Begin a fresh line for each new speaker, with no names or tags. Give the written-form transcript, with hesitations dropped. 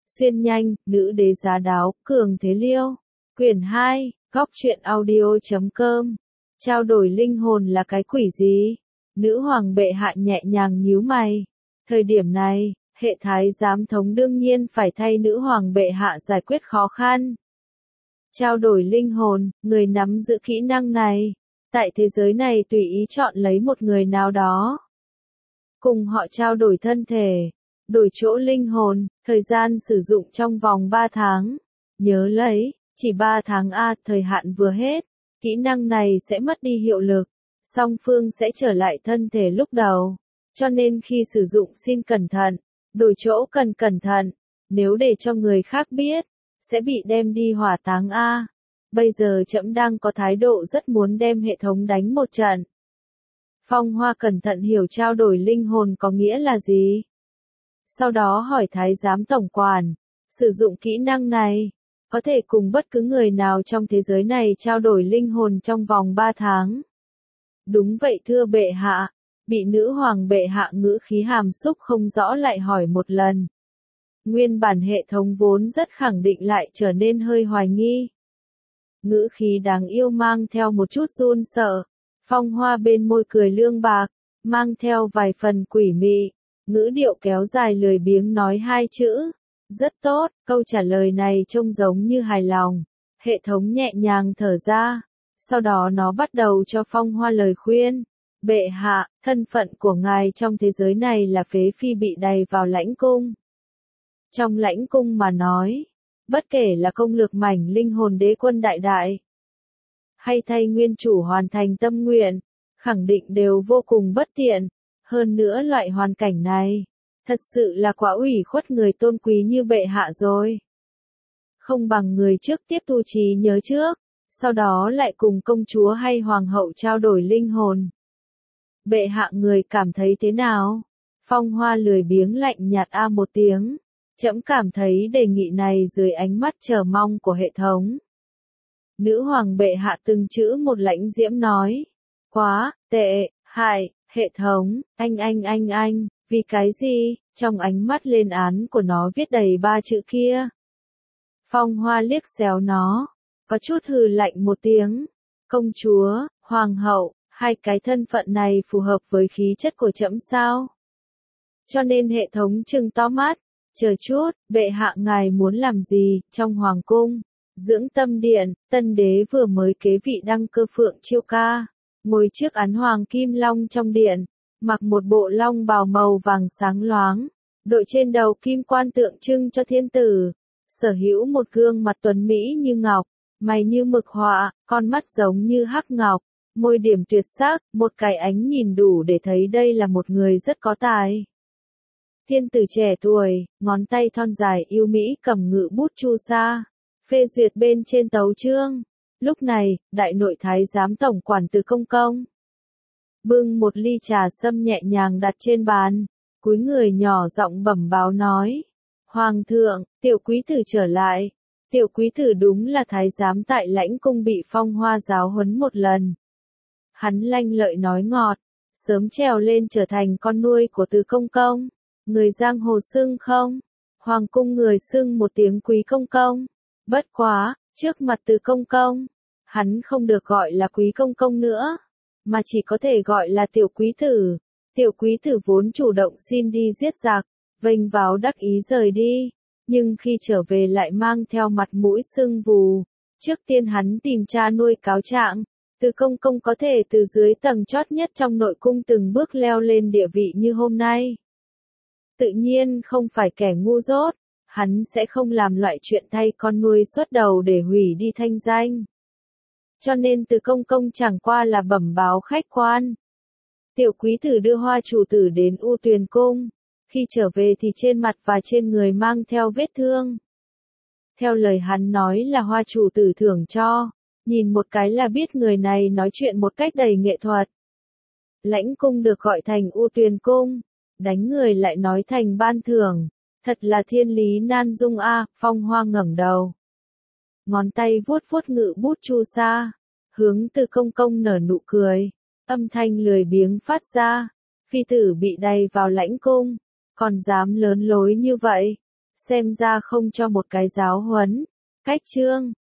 Xuyên nhanh, nữ đế giá đáo, cường thế liêu. Quyển 2, góc truyện audio.com. Trao đổi linh hồn là cái quỷ gì? Nữ hoàng bệ hạ nhẹ nhàng nhíu mày. Thời điểm này, hệ thái giám thống đương nhiên phải thay nữ hoàng bệ hạ giải quyết khó khăn. Trao đổi linh hồn, người nắm giữ kỹ năng này, tại thế giới này tùy ý chọn lấy một người nào đó. Cùng họ trao đổi thân thể, đổi chỗ linh hồn, thời gian sử dụng trong vòng 3 tháng. Nhớ lấy, chỉ 3 tháng thời hạn vừa hết, kỹ năng này sẽ mất đi hiệu lực, song phương sẽ trở lại thân thể lúc đầu. Cho nên khi sử dụng xin cẩn thận, đổi chỗ cần cẩn thận, nếu để cho người khác biết, sẽ bị đem đi hỏa táng Bây giờ trẫm đang có thái độ rất muốn đem hệ thống đánh một trận. Phong Hoa cẩn thận hiểu trao đổi linh hồn có nghĩa là gì. Sau đó hỏi thái giám tổng quản, sử dụng kỹ năng này, có thể cùng bất cứ người nào trong thế giới này trao đổi linh hồn trong vòng 3 tháng. Đúng vậy thưa bệ hạ, bị nữ hoàng bệ hạ ngữ khí hàm xúc không rõ lại hỏi một lần. Nguyên bản hệ thống vốn rất khẳng định lại trở nên hơi hoài nghi. Ngữ khí đáng yêu mang theo một chút run sợ. Phong Hoa bên môi cười lương bạc, mang theo vài phần quỷ mị, ngữ điệu kéo dài lười biếng nói 2 chữ. Rất tốt, câu trả lời này trông giống như hài lòng. Hệ thống nhẹ nhàng thở ra, sau đó nó bắt đầu cho Phong Hoa lời khuyên. Bệ hạ, thân phận của ngài trong thế giới này là phế phi bị đày vào lãnh cung. Trong lãnh cung mà nói, bất kể là công lược mảnh linh hồn đế quân đại đại, hay thay nguyên chủ hoàn thành tâm nguyện, khẳng định đều vô cùng bất tiện. Hơn nữa loại hoàn cảnh này, thật sự là quá ủy khuất người tôn quý như bệ hạ rồi. Không bằng người trước tiếp tu trí nhớ trước, sau đó lại cùng công chúa hay hoàng hậu trao đổi linh hồn. Bệ hạ người cảm thấy thế nào? Phong Hoa lười biếng lạnh nhạt một tiếng. Trẫm cảm thấy đề nghị này dưới ánh mắt chờ mong của hệ thống. Nữ hoàng bệ hạ từng chữ một lãnh diễm nói. Quá, tệ, hại, hệ thống, anh, vì cái gì? Trong ánh mắt lên án của nó viết đầy 3 chữ kia. Phong Hoa liếc xéo nó, có chút hừ lạnh một tiếng. Công chúa, hoàng hậu, hai cái thân phận này phù hợp với khí chất của trẫm sao? Cho nên hệ thống trừng to mắt. Chờ chút, bệ hạ ngài muốn làm gì? Trong hoàng cung, dưỡng tâm điện, tân đế vừa mới kế vị đăng cơ Phượng Chiêu Ca, ngồi trước án hoàng kim long trong điện, mặc một bộ long bào màu vàng sáng loáng, đội trên đầu kim quan tượng trưng cho thiên tử, sở hữu một gương mặt tuấn mỹ như ngọc, mày như mực họa, con mắt giống như hắc ngọc, môi điểm tuyệt sắc, một cái ánh nhìn đủ để thấy đây là một người rất có tài. Thiên tử trẻ tuổi, ngón tay thon dài yêu mỹ cầm ngự bút chu sa, phê duyệt bên trên tấu chương. Lúc này, đại nội thái giám tổng quản Từ Công Công bưng một ly trà sâm nhẹ nhàng đặt trên bàn, cúi người nhỏ giọng bẩm báo nói. Hoàng thượng, tiểu quý tử trở lại. Tiểu quý tử đúng là thái giám tại lãnh cung bị Phong Hoa giáo huấn một lần. Hắn lanh lợi nói ngọt, sớm trèo lên trở thành con nuôi của Từ Công Công. Người giang hồ xưng không? Hoàng cung người xưng một tiếng quý công công. Bất quá, trước mặt Từ Công Công, hắn không được gọi là quý công công nữa, mà chỉ có thể gọi là tiểu quý tử. Tiểu quý tử vốn chủ động xin đi giết giặc, vênh váo đắc ý rời đi, nhưng khi trở về lại mang theo mặt mũi sưng vù. Trước tiên hắn tìm cha nuôi cáo trạng, Từ Công Công có thể từ dưới tầng chót nhất trong nội cung từng bước leo lên địa vị như hôm nay. Tự nhiên không phải kẻ ngu dốt, hắn sẽ không làm loại chuyện thay con nuôi xuất đầu để hủy đi thanh danh. Cho nên Từ Công Công chẳng qua là bẩm báo khách quan. Tiểu quý tử đưa Hoa chủ tử đến U Tuyền cung, khi trở về thì trên mặt và trên người mang theo vết thương. Theo lời hắn nói là Hoa chủ tử thưởng cho, nhìn một cái là biết người này nói chuyện một cách đầy nghệ thuật. Lãnh cung được gọi thành U Tuyền cung, đánh người lại nói thành ban thưởng, thật là thiên lý nan dung Phong Hoa ngẩng đầu. Ngón tay vuốt vuốt ngự bút chu sa, hướng Từ Công Công nở nụ cười, âm thanh lười biếng phát ra. Phi tử bị đày vào lãnh cung, còn dám lớn lối như vậy, xem ra không cho một cái giáo huấn. Cách chương